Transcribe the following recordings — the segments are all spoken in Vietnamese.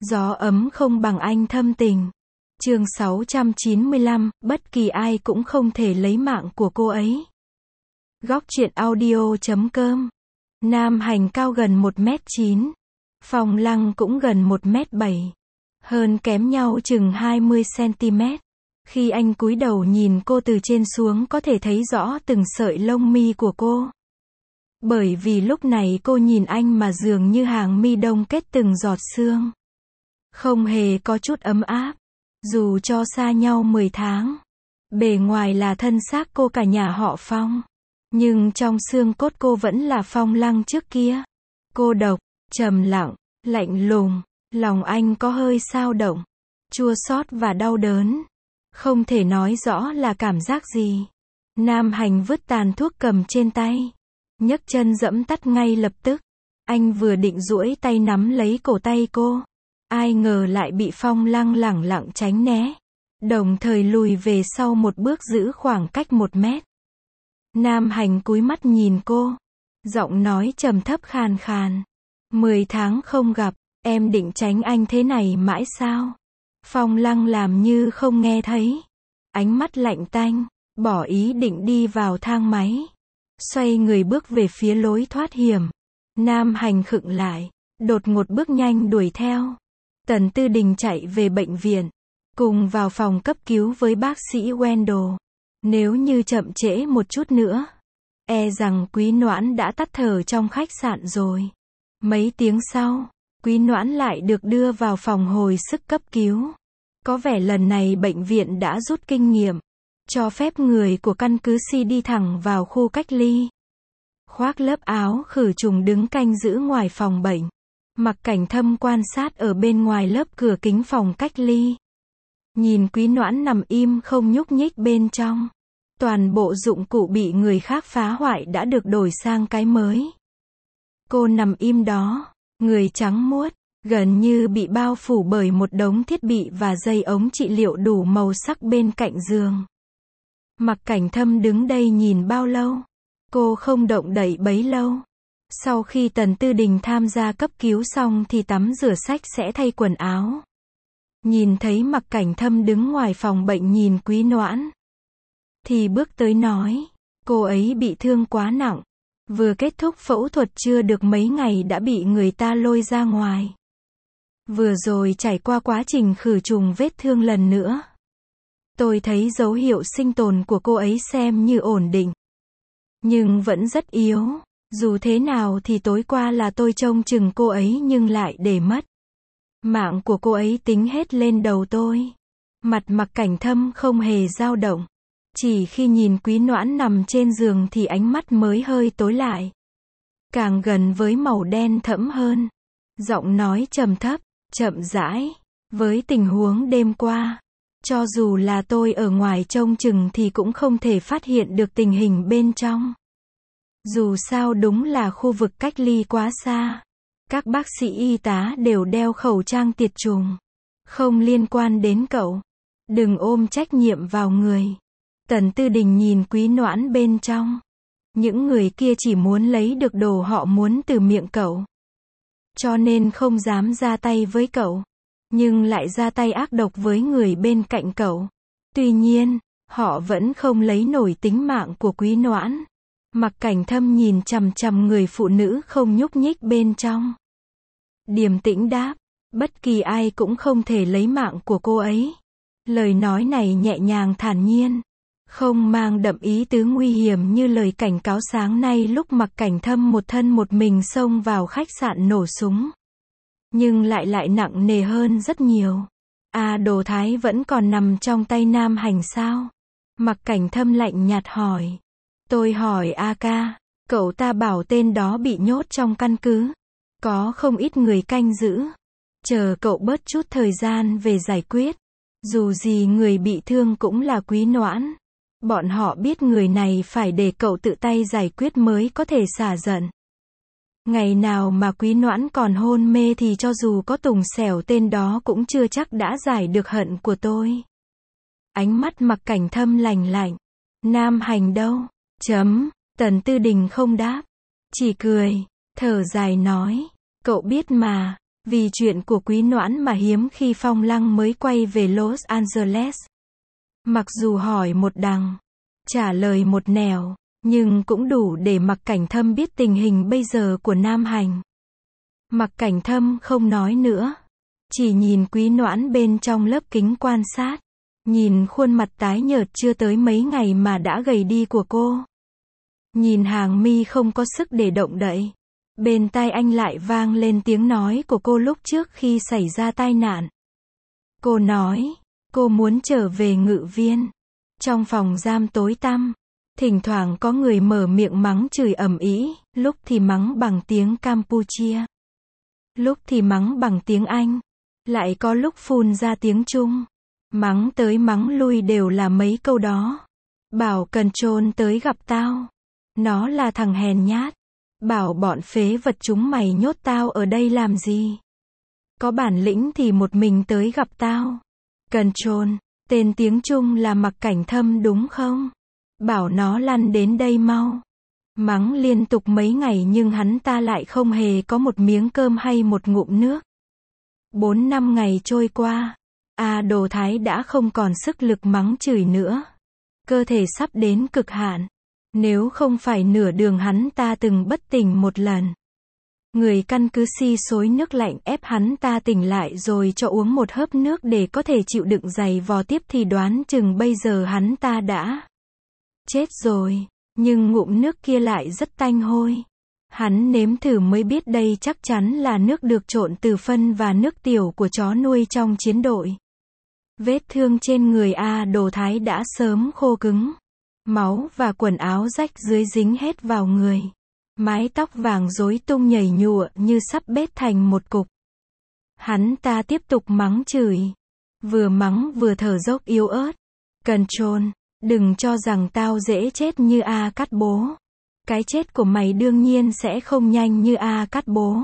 Gió ấm không bằng anh thâm tình. Chương 695, bất kỳ ai cũng không thể lấy mạng của cô ấy. Góc truyện audio.com. Nam Hành cao gần 1m9. Phong Lăng cũng gần 1m7. Hơn kém nhau chừng 20cm. Khi anh cúi đầu nhìn cô từ trên xuống có thể thấy rõ từng sợi lông mi của cô. Bởi vì lúc này cô nhìn anh mà dường như hàng mi đông kết từng giọt sương. Không hề có chút ấm áp. Dù cho xa nhau 10 tháng. Bề ngoài là thân xác cô cả nhà họ Phong. Nhưng trong xương cốt cô vẫn là Phong Lăng trước kia. Cô độc, trầm lặng, lạnh lùng. Lòng anh có hơi xao động. Chua xót và đau đớn. Không thể nói rõ là cảm giác gì. Nam Hành vứt tàn thuốc cầm trên tay. Nhấc chân giẫm tắt ngay lập tức. Anh vừa định duỗi tay nắm lấy cổ tay cô. Ai ngờ lại bị Phong Lăng lẳng lặng tránh né. Đồng thời lùi về sau một bước giữ khoảng cách 1 mét. Nam Hành cúi mắt nhìn cô. Giọng nói trầm thấp khàn khàn. 10 tháng không gặp, em định tránh anh thế này mãi sao? Phong Lăng làm như không nghe thấy. Ánh mắt lạnh tanh, bỏ ý định đi vào thang máy. Xoay người bước về phía lối thoát hiểm. Nam Hành khựng lại, đột ngột bước nhanh đuổi theo. Tần Tư Đình chạy về bệnh viện, cùng vào phòng cấp cứu với bác sĩ Wendell. Nếu như chậm trễ một chút nữa, e rằng Quý Noãn đã tắt thở trong khách sạn rồi. Mấy tiếng sau, Quý Noãn lại được đưa vào phòng hồi sức cấp cứu. Có vẻ lần này bệnh viện đã rút kinh nghiệm, cho phép người của căn cứ C đi thẳng vào khu cách ly. Khoác lớp áo khử trùng đứng canh giữ ngoài phòng bệnh. Mặc Cảnh Thâm quan sát ở bên ngoài lớp cửa kính phòng cách ly. Nhìn Quý Noãn nằm im không nhúc nhích bên trong. Toàn bộ dụng cụ bị người khác phá hoại đã được đổi sang cái mới. Cô nằm im đó, người trắng muốt, gần như bị bao phủ bởi một đống thiết bị và dây ống trị liệu đủ màu sắc bên cạnh giường. Mặc Cảnh Thâm đứng đây nhìn bao lâu? Cô không động đậy bấy lâu. Sau khi Tần Tư Đình tham gia cấp cứu xong thì tắm rửa sạch sẽ thay quần áo. Nhìn thấy Mặc Cảnh Thâm đứng ngoài phòng bệnh nhìn Quý Noãn. Thì bước tới nói, cô ấy bị thương quá nặng. Vừa kết thúc phẫu thuật chưa được mấy ngày đã bị người ta lôi ra ngoài. Vừa rồi trải qua quá trình khử trùng vết thương lần nữa. Tôi thấy dấu hiệu sinh tồn của cô ấy xem như ổn định. Nhưng vẫn rất yếu. Dù thế nào thì tối qua là tôi trông chừng cô ấy nhưng lại để mất. Mạng của cô ấy tính hết lên đầu tôi. Mặt Mặc Cảnh Thâm không hề dao động. Chỉ khi nhìn Quý Noãn nằm trên giường thì ánh mắt mới hơi tối lại. Càng gần với màu đen thẫm hơn. Giọng nói trầm thấp, chậm rãi. Với tình huống đêm qua, cho dù là tôi ở ngoài trông chừng thì cũng không thể phát hiện được tình hình bên trong. Dù sao đúng là khu vực cách ly quá xa. Các bác sĩ y tá đều đeo khẩu trang tiệt trùng. Không liên quan đến cậu. Đừng ôm trách nhiệm vào người. Tần Tư Đình nhìn Quý Noãn bên trong. Những người kia chỉ muốn lấy được đồ họ muốn từ miệng cậu. Cho nên không dám ra tay với cậu. Nhưng lại ra tay ác độc với người bên cạnh cậu. Tuy nhiên, họ vẫn không lấy nổi tính mạng của Quý Noãn. Mặc Cảnh Thâm nhìn chằm chằm người phụ nữ không nhúc nhích bên trong. Điềm tĩnh đáp, bất kỳ ai cũng không thể lấy mạng của cô ấy. Lời nói này nhẹ nhàng thản nhiên, không mang đậm ý tứ nguy hiểm như lời cảnh cáo sáng nay lúc Mặc Cảnh Thâm một thân một mình xông vào khách sạn nổ súng. Nhưng lại nặng nề hơn rất nhiều. Đồ Thái vẫn còn nằm trong tay Nam Hành sao? Mặc Cảnh Thâm lạnh nhạt hỏi. Tôi hỏi ca, cậu ta bảo tên đó bị nhốt trong căn cứ. Có không ít người canh giữ. Chờ cậu bớt chút thời gian về giải quyết. Dù gì người bị thương cũng là Quý Noãn. Bọn họ biết người này phải để cậu tự tay giải quyết mới có thể xả giận. Ngày nào mà Quý Noãn còn hôn mê thì cho dù có Tùng Xẻo tên đó cũng chưa chắc đã giải được hận của tôi. Ánh mắt Mặc Cảnh Thâm lạnh lạnh. Nam Hành đâu? Tần Tư Đình không đáp. Chỉ cười, thở dài nói. Cậu biết mà, Vì chuyện của Quý Noãn mà hiếm khi Phong Lăng mới quay về Los Angeles. Mặc dù hỏi một đằng, trả lời một nẻo, nhưng cũng đủ để Mặc Cảnh Thâm biết tình hình bây giờ của Nam Hành. Mặc Cảnh Thâm không nói nữa, chỉ nhìn Quý Noãn bên trong lớp kính quan sát, nhìn khuôn mặt tái nhợt chưa tới mấy ngày mà đã gầy đi của cô. Nhìn hàng mi không có sức để động đậy. Bên tai anh lại vang lên tiếng nói của cô lúc trước khi xảy ra tai nạn. Cô nói, cô muốn trở về Ngự Viên. Trong phòng giam tối tăm, thỉnh thoảng có người mở miệng mắng chửi ầm ĩ, lúc thì mắng bằng tiếng Campuchia, lúc thì mắng bằng tiếng Anh, lại có lúc phun ra tiếng Trung. Mắng tới mắng lui đều là mấy câu đó. Bảo Control tới gặp tao. Nó là thằng hèn nhát. Bảo bọn phế vật chúng mày nhốt tao ở đây làm gì? Có bản lĩnh thì một mình tới gặp tao. Control, tên tiếng Trung là Mặc Cảnh Thâm đúng không? Bảo nó lăn đến đây mau. Mắng liên tục mấy ngày nhưng hắn ta lại không hề có một miếng cơm hay một ngụm nước. 4-5 ngày trôi qua, Đồ Thái đã không còn sức lực mắng chửi nữa. Cơ thể sắp đến cực hạn. Nếu không phải nửa đường hắn ta từng bất tỉnh một lần. Người căn cứ xối nước lạnh ép hắn ta tỉnh lại rồi cho uống một hớp nước để có thể chịu đựng giày vò tiếp thì đoán chừng bây giờ hắn ta đã chết rồi. Nhưng ngụm nước kia lại rất tanh hôi. Hắn nếm thử mới biết đây chắc chắn là nước được trộn từ phân và nước tiểu của chó nuôi trong chiến đội. Vết thương trên người Đồ Thái đã sớm khô cứng. Máu và quần áo rách dưới dính hết vào người. Mái tóc vàng rối tung nhảy nhụa như sắp bết thành một cục. Hắn ta tiếp tục mắng chửi. Vừa mắng vừa thở dốc yếu ớt. Control, đừng cho rằng tao dễ chết như Cát Bố. Cái chết của mày đương nhiên sẽ không nhanh như Cát Bố.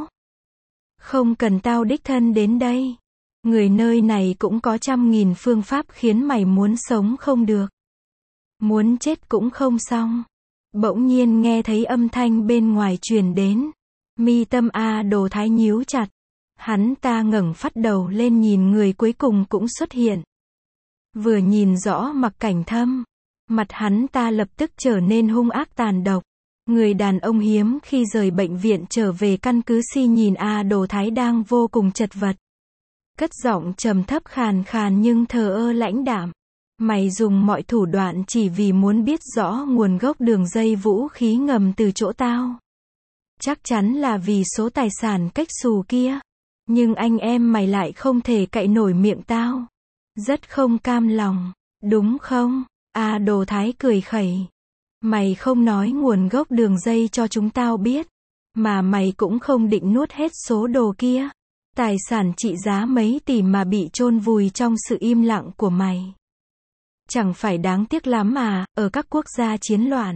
Không cần tao đích thân đến đây. Người nơi này cũng có 100.000 phương pháp khiến mày muốn sống không được. Muốn chết cũng không xong. Bỗng nhiên nghe thấy âm thanh bên ngoài truyền đến. Mi tâm Đồ Thái nhíu chặt. Hắn ta ngẩng phát đầu lên nhìn người cuối cùng cũng xuất hiện. Vừa nhìn rõ Mặc Cảnh Thâm, mặt hắn ta lập tức trở nên hung ác tàn độc. Người đàn ông hiếm khi rời bệnh viện trở về căn cứ nhìn Đồ Thái đang vô cùng chật vật. Cất giọng trầm thấp khàn khàn nhưng thờ ơ lãnh đạm. Mày dùng mọi thủ đoạn chỉ vì muốn biết rõ nguồn gốc đường dây vũ khí ngầm từ chỗ tao. Chắc chắn là vì số tài sản cách xù kia. Nhưng anh em mày lại không thể cậy nổi miệng tao. Rất không cam lòng, đúng không? Đồ Thái cười khẩy. Mày không nói nguồn gốc đường dây cho chúng tao biết. Mà mày cũng không định nuốt hết số đồ kia. Tài sản trị giá mấy tỷ mà bị chôn vùi trong sự im lặng của mày. Chẳng phải đáng tiếc lắm ở các quốc gia chiến loạn.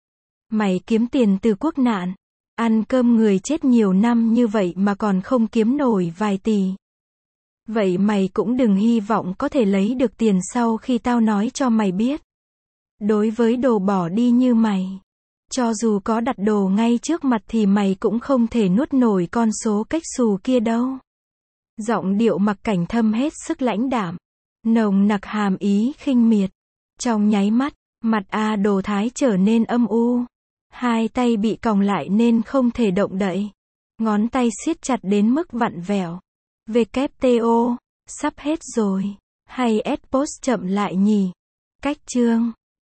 Mày kiếm tiền từ quốc nạn, ăn cơm người chết nhiều năm như vậy mà còn không kiếm nổi vài tỷ. Vậy mày cũng đừng hy vọng có thể lấy được tiền sau khi tao nói cho mày biết. Đối với đồ bỏ đi như mày, cho dù có đặt đồ ngay trước mặt thì mày cũng không thể nuốt nổi con số cách xù kia đâu. Giọng điệu Mặc Cảnh Thâm hết sức lãnh đạm, nồng nặc hàm ý khinh miệt. Trong nháy mắt, mặt Đồ Thái trở nên âm u. Hai tay bị còng lại nên không thể động đậy. Ngón tay siết chặt đến mức vặn vẹo. WTO, sắp hết rồi. Hay S-Post chậm lại nhỉ? Cách chương